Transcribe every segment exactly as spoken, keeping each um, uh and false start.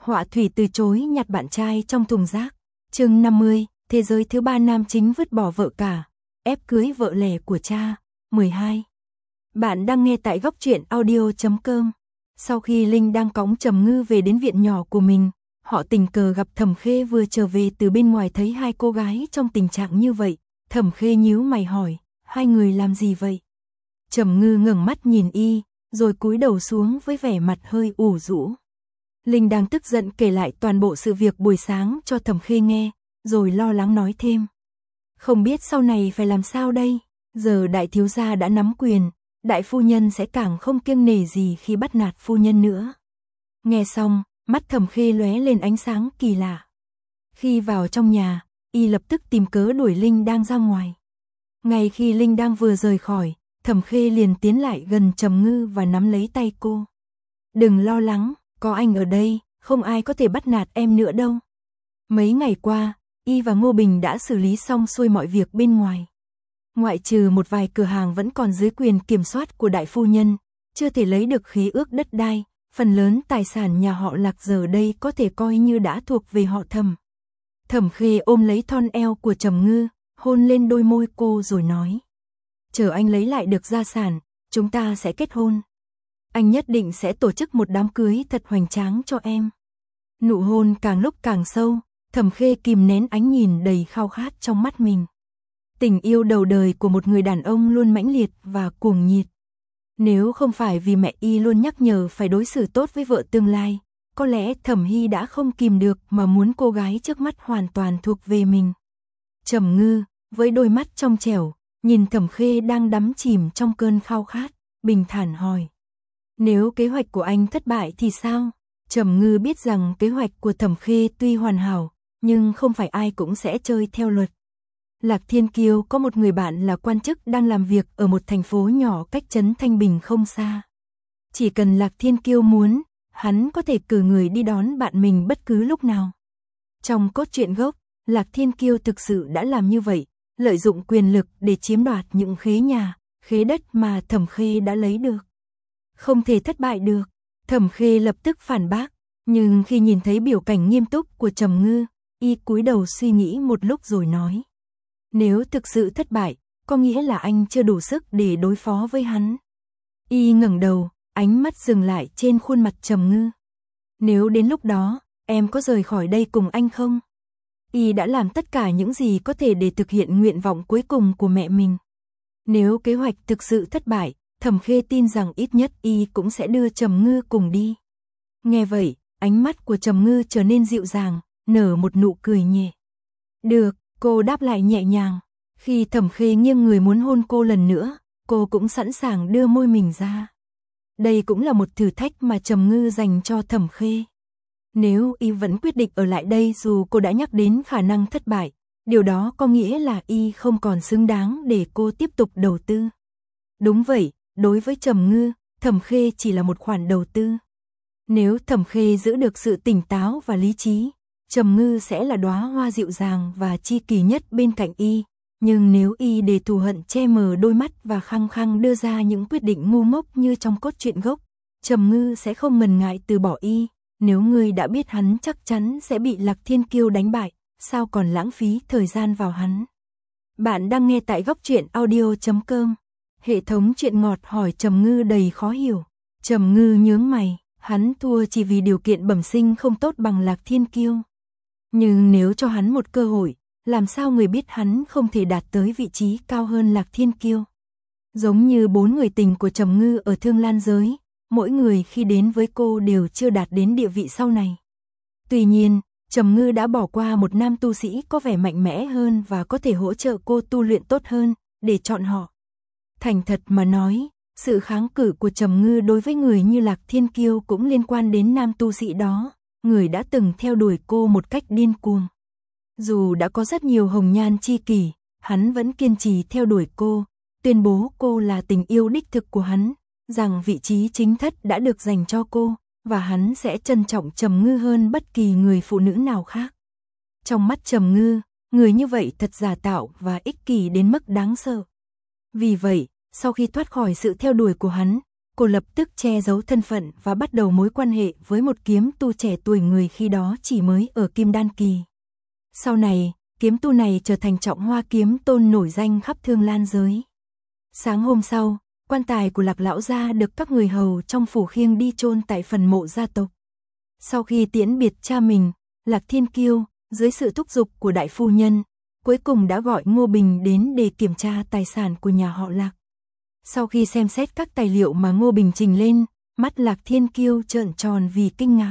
Họa thủy từ chối nhặt bạn trai trong thùng rác. Chương năm mươi, thế giới thứ ba nam chính vứt bỏ vợ cả, ép cưới vợ lẻ của cha. mười hai. Bạn đang nghe tại góc truyện audio chấm com. Sau khi Linh đang cõng Trầm Ngư về đến viện nhỏ của mình, họ tình cờ gặp Thẩm Khê vừa trở về từ bên ngoài, thấy hai cô gái trong tình trạng như vậy. Thẩm Khê nhíu mày hỏi, hai người làm gì vậy? Trầm Ngư ngẩng mắt nhìn y, rồi cúi đầu xuống với vẻ mặt hơi ủ rũ. Linh đang tức giận kể lại toàn bộ sự việc buổi sáng cho Thẩm Khê nghe, rồi lo lắng nói thêm. Không biết sau này phải làm sao đây, giờ đại thiếu gia đã nắm quyền, đại phu nhân sẽ càng không kiêng nể gì khi bắt nạt phu nhân nữa. Nghe xong, mắt Thẩm Khê lóe lên ánh sáng kỳ lạ. Khi vào trong nhà, y lập tức tìm cớ đuổi Linh đang ra ngoài. Ngay khi Linh đang vừa rời khỏi, Thẩm Khê liền tiến lại gần Trầm Ngư và nắm lấy tay cô. Đừng lo lắng, có anh ở đây, không ai có thể bắt nạt em nữa đâu. Mấy ngày qua, y và Ngô Bình đã xử lý xong xuôi mọi việc bên ngoài. Ngoại trừ một vài cửa hàng vẫn còn dưới quyền kiểm soát của đại phu nhân, chưa thể lấy được khế ước đất đai, phần lớn tài sản nhà họ Lạc giờ đây có thể coi như đã thuộc về họ Thẩm. Thẩm Khê ôm lấy thon eo của Trầm Ngư, hôn lên đôi môi cô rồi nói. Chờ anh lấy lại được gia sản, chúng ta sẽ kết hôn. Anh nhất định sẽ tổ chức một đám cưới thật hoành tráng cho em. Nụ hôn càng lúc càng sâu, Thẩm Khê kìm nén ánh nhìn đầy khao khát trong mắt mình. Tình yêu đầu đời của một người đàn ông luôn mãnh liệt và cuồng nhiệt. Nếu không phải vì mẹ y luôn nhắc nhở phải đối xử tốt với vợ tương lai, có lẽ Thẩm Hy đã không kìm được mà muốn cô gái trước mắt hoàn toàn thuộc về mình. Trầm Ngư, với đôi mắt trong trẻo, nhìn Thẩm Khê đang đắm chìm trong cơn khao khát, bình thản hỏi. Nếu kế hoạch của anh thất bại thì sao? Trầm Ngư biết rằng kế hoạch của Thẩm Khê tuy hoàn hảo, nhưng không phải ai cũng sẽ chơi theo luật. Lạc Thiên Kiêu có một người bạn là quan chức đang làm việc ở một thành phố nhỏ cách trấn Thanh Bình không xa. Chỉ cần Lạc Thiên Kiêu muốn, hắn có thể cử người đi đón bạn mình bất cứ lúc nào. Trong cốt truyện gốc, Lạc Thiên Kiêu thực sự đã làm như vậy, lợi dụng quyền lực để chiếm đoạt những khế nhà, khế đất mà Thẩm Khê đã lấy được. Không thể thất bại được, Thẩm Khê lập tức phản bác, nhưng khi nhìn thấy biểu cảnh nghiêm túc của Trầm Ngư, y cúi đầu suy nghĩ một lúc rồi nói. Nếu thực sự thất bại, có nghĩa là anh chưa đủ sức để đối phó với hắn. Y ngẩng đầu, ánh mắt dừng lại trên khuôn mặt Trầm Ngư. Nếu đến lúc đó, em có rời khỏi đây cùng anh không? Y đã làm tất cả những gì có thể để thực hiện nguyện vọng cuối cùng của mẹ mình. Nếu kế hoạch thực sự thất bại, Thẩm Khê tin rằng ít nhất y cũng sẽ đưa Trầm Ngư cùng đi. Nghe vậy, ánh mắt của Trầm Ngư trở nên dịu dàng, nở một nụ cười nhẹ. Được, cô đáp lại nhẹ nhàng. Khi Thẩm Khê nghiêng người muốn hôn cô lần nữa, cô cũng sẵn sàng đưa môi mình ra. Đây cũng là một thử thách mà Trầm Ngư dành cho Thẩm Khê. Nếu y vẫn quyết định ở lại đây dù cô đã nhắc đến khả năng thất bại, điều đó có nghĩa là y không còn xứng đáng để cô tiếp tục đầu tư. Đúng vậy, đối với Trầm Ngư, Thẩm Khê chỉ là một khoản đầu tư. Nếu Thẩm Khê giữ được sự tỉnh táo và lý trí, Trầm Ngư sẽ là đóa hoa dịu dàng và chi kỷ nhất bên cạnh y. Nhưng nếu y để thù hận che mờ đôi mắt và khăng khăng đưa ra những quyết định ngu ngốc như trong cốt truyện gốc, Trầm Ngư sẽ không ngần ngại từ bỏ y. Nếu ngươi đã biết hắn chắc chắn sẽ bị Lạc Thiên Kiêu đánh bại, sao còn lãng phí thời gian vào hắn? Bạn đang nghe tại góc truyện audio chấm com. Hệ thống truyện ngọt hỏi Trầm Ngư đầy khó hiểu. Trầm Ngư nhướng mày, hắn thua chỉ vì điều kiện bẩm sinh không tốt bằng Lạc Thiên Kiêu. Nhưng nếu cho hắn một cơ hội, làm sao người biết hắn không thể đạt tới vị trí cao hơn Lạc Thiên Kiêu? Giống như bốn người tình của Trầm Ngư ở Thương Lan giới, mỗi người khi đến với cô đều chưa đạt đến địa vị sau này. Tuy nhiên, Trầm Ngư đã bỏ qua một nam tu sĩ có vẻ mạnh mẽ hơn và có thể hỗ trợ cô tu luyện tốt hơn, để chọn họ. Thành thật mà nói, sự kháng cự của Trầm Ngư đối với người như Lạc Thiên Kiêu cũng liên quan đến nam tu sĩ đó, người đã từng theo đuổi cô một cách điên cuồng. Dù đã có rất nhiều hồng nhan chi kỷ, hắn vẫn kiên trì theo đuổi cô, tuyên bố cô là tình yêu đích thực của hắn, rằng vị trí chính thất đã được dành cho cô, và hắn sẽ trân trọng Trầm Ngư hơn bất kỳ người phụ nữ nào khác. Trong mắt Trầm Ngư, người như vậy thật giả tạo và ích kỷ đến mức đáng sợ. Vì vậy, sau khi thoát khỏi sự theo đuổi của hắn, cô lập tức che giấu thân phận và bắt đầu mối quan hệ với một kiếm tu trẻ tuổi người khi đó chỉ mới ở Kim Đan kỳ. Sau này, kiếm tu này trở thành Trọng Hoa kiếm tôn nổi danh khắp Thương Lan giới. Sáng hôm sau, quan tài của Lạc lão gia được các người hầu trong phủ khiêng đi chôn tại phần mộ gia tộc. Sau khi tiễn biệt cha mình, Lạc Thiên Kiêu, dưới sự thúc giục của đại phu nhân, cuối cùng đã gọi Ngô Bình đến để kiểm tra tài sản của nhà họ Lạc. Sau khi xem xét các tài liệu mà Ngô Bình trình lên, mắt Lạc Thiên Kiêu trợn tròn vì kinh ngạc.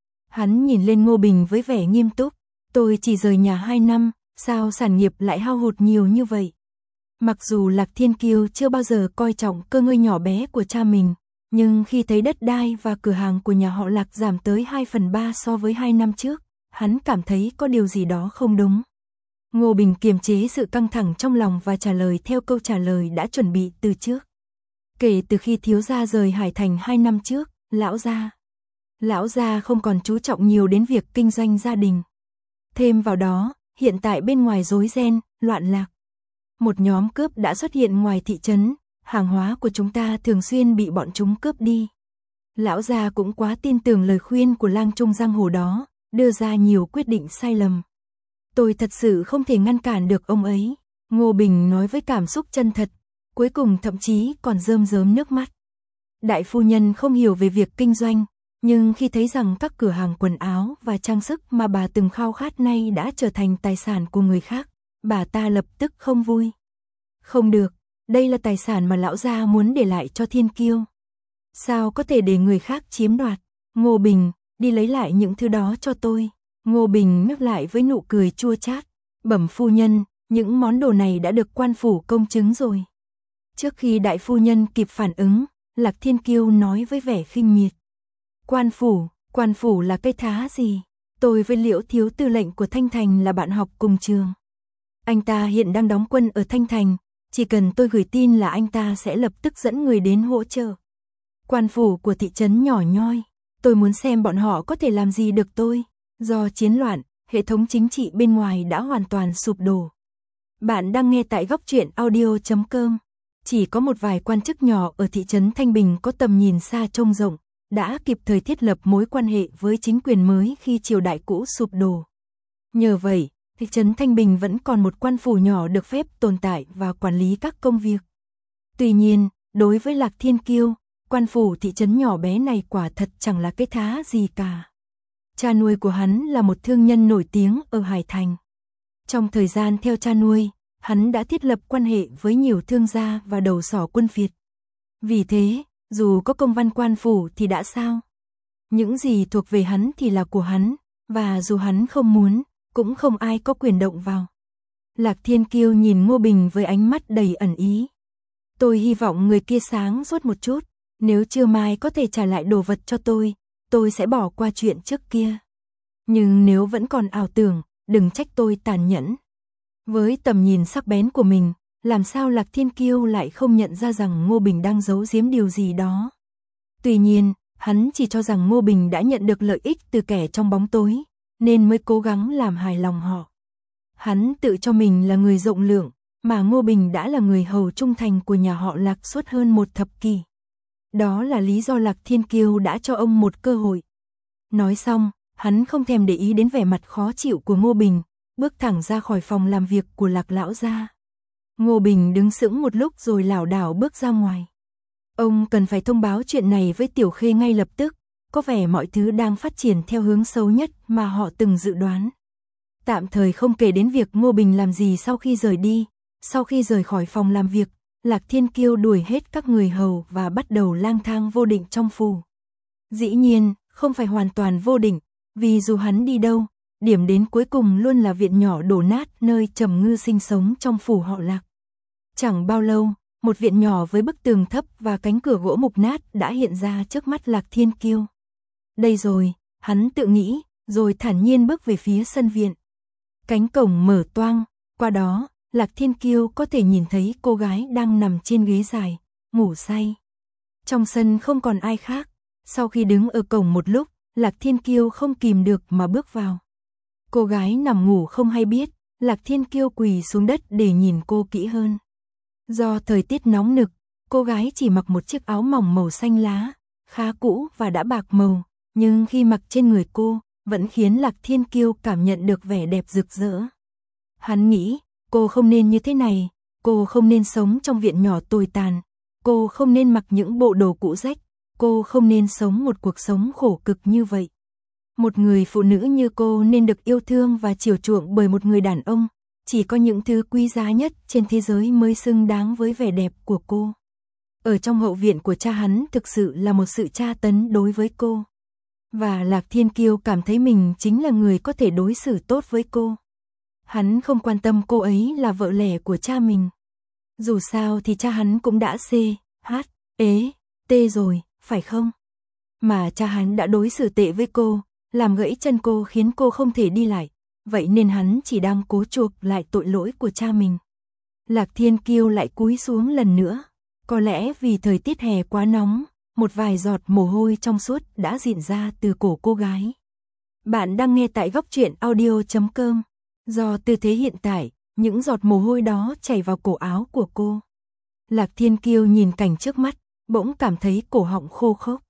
Hắn nhìn lên Ngô Bình với vẻ nghiêm túc, tôi chỉ rời nhà hai năm, sao sản nghiệp lại hao hụt nhiều như vậy? Mặc dù Lạc Thiên Kiêu chưa bao giờ coi trọng cơ ngơi nhỏ bé của cha mình, nhưng khi thấy đất đai và cửa hàng của nhà họ Lạc giảm tới hai phần ba so với hai năm trước, hắn cảm thấy có điều gì đó không đúng. Ngô Bình kiềm chế sự căng thẳng trong lòng và trả lời theo câu trả lời đã chuẩn bị từ trước. Kể từ khi thiếu gia rời Hải Thành hai năm trước, lão gia, lão gia không còn chú trọng nhiều đến việc kinh doanh gia đình. Thêm vào đó, hiện tại bên ngoài rối ren, loạn lạc. Một nhóm cướp đã xuất hiện ngoài thị trấn, hàng hóa của chúng ta thường xuyên bị bọn chúng cướp đi. Lão gia cũng quá tin tưởng lời khuyên của lang trung giang hồ đó, đưa ra nhiều quyết định sai lầm. Tôi thật sự không thể ngăn cản được ông ấy, Ngô Bình nói với cảm xúc chân thật, cuối cùng thậm chí còn rơm rớm nước mắt. Đại phu nhân không hiểu về việc kinh doanh, nhưng khi thấy rằng các cửa hàng quần áo và trang sức mà bà từng khao khát nay đã trở thành tài sản của người khác, bà ta lập tức không vui. Không được, đây là tài sản mà lão gia muốn để lại cho Thiên Kiêu. Sao có thể để người khác chiếm đoạt? Ngô Bình, đi lấy lại những thứ đó cho tôi. Ngô Bình nhắc lại với nụ cười chua chát. Bẩm phu nhân, những món đồ này đã được quan phủ công chứng rồi. Trước khi đại phu nhân kịp phản ứng, Lạc Thiên Kiêu nói với vẻ khinh miệt. Quan phủ, quan phủ là cái thá gì? Tôi với Liễu thiếu tư lệnh của Thanh Thành là bạn học cùng trường. Anh ta hiện đang đóng quân ở Thanh Thành, chỉ cần tôi gửi tin là anh ta sẽ lập tức dẫn người đến hỗ trợ. Quan phủ của thị trấn nhỏ nhoi, tôi muốn xem bọn họ có thể làm gì được tôi. Do chiến loạn, hệ thống chính trị bên ngoài đã hoàn toàn sụp đổ. Bạn đang nghe tại góc truyện audio chấm com. Chỉ có một vài quan chức nhỏ ở thị trấn Thanh Bình có tầm nhìn xa trông rộng, đã kịp thời thiết lập mối quan hệ với chính quyền mới khi triều đại cũ sụp đổ. Nhờ vậy, thị trấn Thanh Bình vẫn còn một quan phủ nhỏ được phép tồn tại và quản lý các công việc. Tuy nhiên, đối với Lạc Thiên Kiêu, quan phủ thị trấn nhỏ bé này quả thật chẳng là cái thá gì cả. Cha nuôi của hắn là một thương nhân nổi tiếng ở Hải Thành. Trong thời gian theo cha nuôi, hắn đã thiết lập quan hệ với nhiều thương gia và đầu sỏ quân phiệt. Vì thế, dù có công văn quan phủ thì đã sao? Những gì thuộc về hắn thì là của hắn, và dù hắn không muốn, cũng không ai có quyền động vào. Lạc Thiên Kiêu nhìn Ngô Bình với ánh mắt đầy ẩn ý. Tôi hy vọng người kia sáng suốt một chút, nếu trưa mai có thể trả lại đồ vật cho tôi, tôi sẽ bỏ qua chuyện trước kia. Nhưng nếu vẫn còn ảo tưởng, đừng trách tôi tàn nhẫn. Với tầm nhìn sắc bén của mình, làm sao Lạc Thiên Kiêu lại không nhận ra rằng Ngô Bình đang giấu giếm điều gì đó. Tuy nhiên, hắn chỉ cho rằng Ngô Bình đã nhận được lợi ích từ kẻ trong bóng tối, nên mới cố gắng làm hài lòng họ. Hắn tự cho mình là người rộng lượng, mà Ngô Bình đã là người hầu trung thành của nhà họ Lạc suốt hơn một thập kỷ. Đó là lý do Lạc Thiên Kiêu đã cho ông một cơ hội. Nói xong, hắn không thèm để ý đến vẻ mặt khó chịu của Ngô Bình, bước thẳng ra khỏi phòng làm việc của Lạc lão gia. Ngô Bình đứng sững một lúc rồi lảo đảo bước ra ngoài. Ông cần phải thông báo chuyện này với Tiểu Khê ngay lập tức, có vẻ mọi thứ đang phát triển theo hướng xấu nhất mà họ từng dự đoán. Tạm thời không kể đến việc Ngô Bình làm gì sau khi rời đi, sau khi rời khỏi phòng làm việc, Lạc Thiên Kiêu đuổi hết các người hầu và bắt đầu lang thang vô định trong phủ. Dĩ nhiên, không phải hoàn toàn vô định, vì dù hắn đi đâu, điểm đến cuối cùng luôn là viện nhỏ đổ nát nơi Trầm Ngư sinh sống trong phủ họ Lạc. Chẳng bao lâu, một viện nhỏ với bức tường thấp và cánh cửa gỗ mục nát đã hiện ra trước mắt Lạc Thiên Kiêu. Đây rồi, hắn tự nghĩ, rồi thản nhiên bước về phía sân viện. Cánh cổng mở toang, qua đó, Lạc Thiên Kiêu có thể nhìn thấy cô gái đang nằm trên ghế dài, ngủ say. Trong sân không còn ai khác, sau khi đứng ở cổng một lúc, Lạc Thiên Kiêu không kìm được mà bước vào. Cô gái nằm ngủ không hay biết, Lạc Thiên Kiêu quỳ xuống đất để nhìn cô kỹ hơn. Do thời tiết nóng nực, Cô gái chỉ mặc một chiếc áo mỏng màu xanh lá, khá cũ và đã bạc màu, nhưng khi mặc trên người cô, vẫn khiến Lạc Thiên Kiêu cảm nhận được vẻ đẹp rực rỡ. Hắn nghĩ, cô không nên như thế này, cô không nên sống trong viện nhỏ tồi tàn, cô không nên mặc những bộ đồ cũ rách, cô không nên sống một cuộc sống khổ cực như vậy. Một người phụ nữ như cô nên được yêu thương và chiều chuộng bởi một người đàn ông, chỉ có những thứ quý giá nhất trên thế giới mới xứng đáng với vẻ đẹp của cô. Ở trong hậu viện của cha hắn thực sự là một sự tra tấn đối với cô. Và Lạc Thiên Kiêu cảm thấy mình chính là người có thể đối xử tốt với cô. Hắn không quan tâm cô ấy là vợ lẽ của cha mình. Dù sao thì cha hắn cũng đã C, H, ế, T rồi, phải không? Mà cha hắn đã đối xử tệ với cô, làm gãy chân cô khiến cô không thể đi lại. Vậy nên hắn chỉ đang cố chuộc lại tội lỗi của cha mình. Lạc Thiên Kiêu lại cúi xuống lần nữa. Có lẽ vì thời tiết hè quá nóng, một vài giọt mồ hôi trong suốt đã rịn ra từ cổ cô gái. Bạn đang nghe tại góc truyện audio chấm com. Do tư thế hiện tại, những giọt mồ hôi đó chảy vào cổ áo của cô. Lạc Thiên Kiêu nhìn cảnh trước mắt, bỗng cảm thấy cổ họng khô khốc.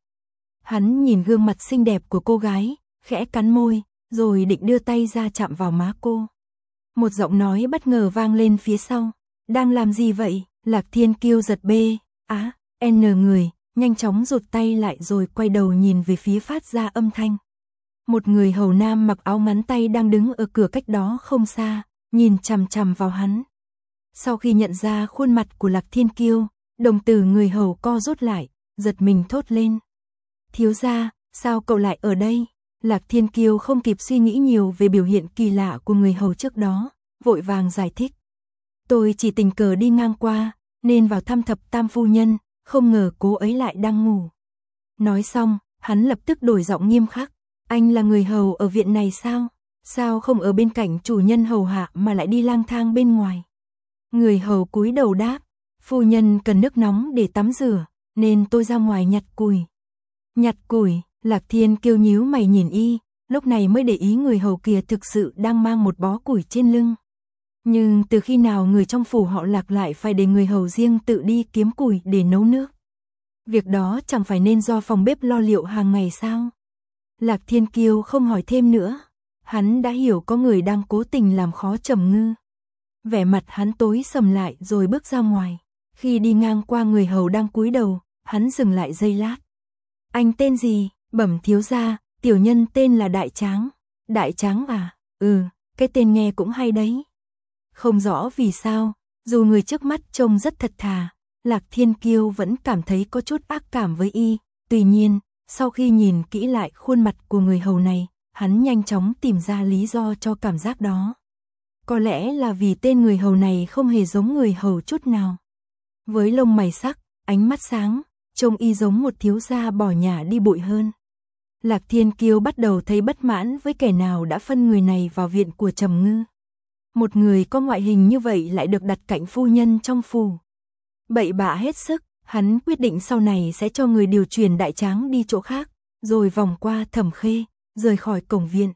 Hắn nhìn gương mặt xinh đẹp của cô gái, khẽ cắn môi, rồi định đưa tay ra chạm vào má cô. Một giọng nói bất ngờ vang lên phía sau. Đang làm gì vậy? Lạc Thiên Kiêu giật bê, á, n người, nhanh chóng rụt tay lại rồi quay đầu nhìn về phía phát ra âm thanh. Một người hầu nam mặc áo ngắn tay đang đứng ở cửa cách đó không xa, nhìn chằm chằm vào hắn. Sau khi nhận ra khuôn mặt của Lạc Thiên Kiêu, đồng tử người hầu co rút lại, giật mình thốt lên. Thiếu gia, sao cậu lại ở đây? Lạc Thiên Kiêu không kịp suy nghĩ nhiều về biểu hiện kỳ lạ của người hầu trước đó, vội vàng giải thích. Tôi chỉ tình cờ đi ngang qua, nên vào thăm thập tam phu nhân, không ngờ cô ấy lại đang ngủ. Nói xong, hắn lập tức đổi giọng nghiêm khắc. Anh là người hầu ở viện này sao? Sao không ở bên cạnh chủ nhân hầu hạ mà lại đi lang thang bên ngoài? Người hầu cúi đầu đáp. Phu nhân cần nước nóng để tắm rửa, nên tôi ra ngoài nhặt củi. Nhặt củi, Lạc Thiên Kiêu nhíu mày nhìn y, lúc này mới để ý người hầu kia thực sự đang mang một bó củi trên lưng. Nhưng từ khi nào người trong phủ họ Lạc lại phải để người hầu riêng tự đi kiếm củi để nấu nước? Việc đó chẳng phải nên do phòng bếp lo liệu hàng ngày sao? Lạc Thiên Kiêu không hỏi thêm nữa. Hắn đã hiểu có người đang cố tình làm khó Trầm Ngư. Vẻ mặt hắn tối sầm lại rồi bước ra ngoài. Khi đi ngang qua người hầu đang cúi đầu, hắn dừng lại giây lát. Anh tên gì? Bẩm thiếu gia, tiểu nhân tên là Đại Tráng. Đại Tráng à? Ừ, cái tên nghe cũng hay đấy. Không rõ vì sao, dù người trước mắt trông rất thật thà, Lạc Thiên Kiêu vẫn cảm thấy có chút ác cảm với y. Tuy nhiên, sau khi nhìn kỹ lại khuôn mặt của người hầu này, hắn nhanh chóng tìm ra lý do cho cảm giác đó. Có lẽ là vì tên người hầu này không hề giống người hầu chút nào. Với lông mày sắc, ánh mắt sáng, trông y giống một thiếu gia bỏ nhà đi bụi hơn. Lạc Thiên Kiêu bắt đầu thấy bất mãn với kẻ nào đã phân người này vào viện của Trầm Ngư. Một người có ngoại hình như vậy lại được đặt cạnh phu nhân trong phủ. Bậy bạ hết sức, hắn quyết định sau này sẽ cho người điều chuyển Đại Tráng đi chỗ khác, rồi vòng qua Thẩm Khê, rời khỏi cổng viện.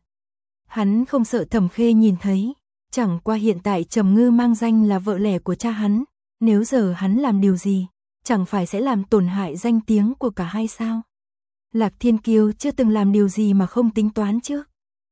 Hắn không sợ Thẩm Khê nhìn thấy, chẳng qua hiện tại Trầm Ngư mang danh là vợ lẽ của cha hắn, nếu giờ hắn làm điều gì, chẳng phải sẽ làm tổn hại danh tiếng của cả hai sao? Lạc Thiên Kiêu chưa từng làm điều gì mà không tính toán trước.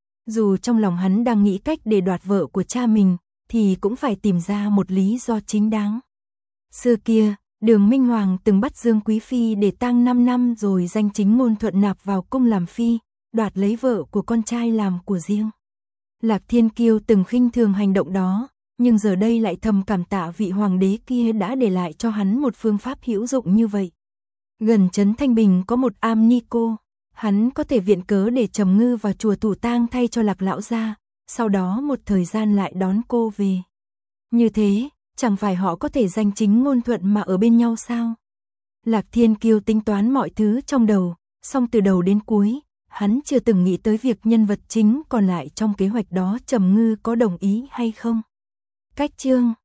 Dù trong lòng hắn đang nghĩ cách để đoạt vợ của cha mình, thì cũng phải tìm ra một lý do chính đáng. Xưa kia, Đường Minh Hoàng từng bắt Dương Quý Phi để tang năm năm rồi danh chính ngôn thuận nạp vào cung làm phi, đoạt lấy vợ của con trai làm của riêng. Lạc Thiên Kiêu từng khinh thường hành động đó, nhưng giờ đây lại thầm cảm tạ vị hoàng đế kia đã để lại cho hắn một phương pháp hữu dụng như vậy. Gần trấn Thanh Bình có một am ni cô, hắn có thể viện cớ để Trầm Ngư vào chùa Thủ Tang thay cho Lạc lão gia, sau đó một thời gian lại đón cô về. Như thế, chẳng phải họ có thể danh chính ngôn thuận mà ở bên nhau sao? Lạc Thiên Kiêu tính toán mọi thứ trong đầu, song từ đầu đến cuối, hắn chưa từng nghĩ tới việc nhân vật chính còn lại trong kế hoạch đó Trầm Ngư có đồng ý hay không. Cách chương